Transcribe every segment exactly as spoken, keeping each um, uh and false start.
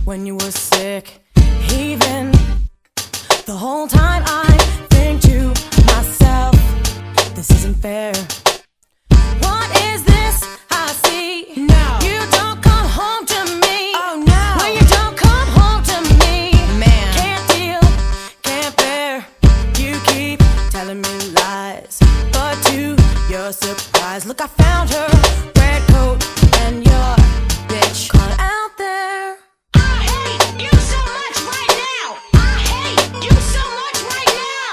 when you were sick. Even the whole time I think to myself, this isn't fair. What is this I see? No. You don't come home to me. Oh no. When you don't come home to me, man, can't deal, can't bear. You keep telling me lies, but to your surprise, look, I found her red coat and your bitch caught out there. I hate you so much right now. I hate you so much right now.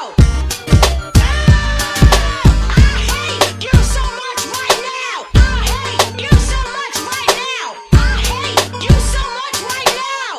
Ah, I hate you so much right now. I hate you so much right now. I hate you so much right now.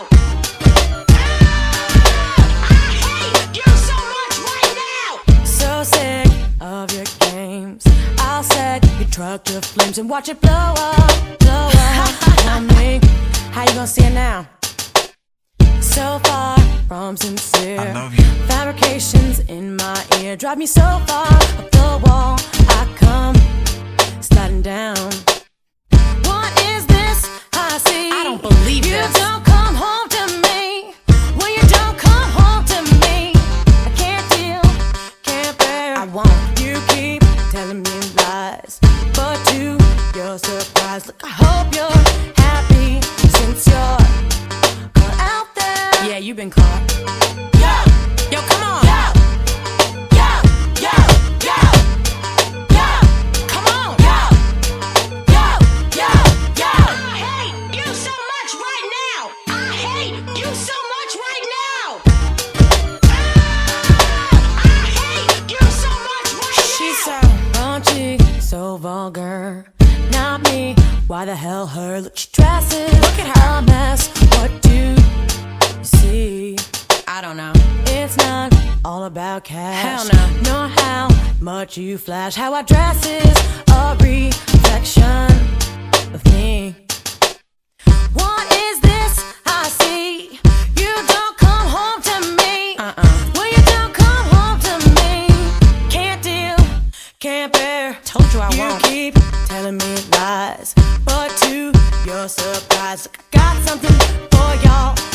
Ah, I hate you so much right now. So sick of your games, I'll set your truck to flames and watch it blow up, blow up on me. How you gonna see it now? So far from sincere, I love you. fabrications in my ear drive me so far up the wall, I come sliding down. What is this I see? I don't believe you this. don't come home to me. When you don't come home to me, I can't deal, can't bear. I won't. You keep telling me lies, but to your surprise, look, I hope you're happy since you're caught out there. Yeah, you've been caught. Yo, Yo, come on. yo, yo, yo, yo, yo, Come on. yo, yo, yo, yo. I hate you so much right now. I hate you so much right now. Ah, I hate you so much right now. She's so raunchy, so vulgar. Not me, why the hell her? Look, she dresses, look at her, a mess. What do you see? I don't know. It's not all about cash. Hell no. Nor how much you flash. How I dress is a reflection of me. What is this I see? You don't come home to me. Uh-uh. When you don't come home to me, can't deal, can't bear. Told you I You won't. keep telling me lies, but to your surprise, look, I got something for y'all.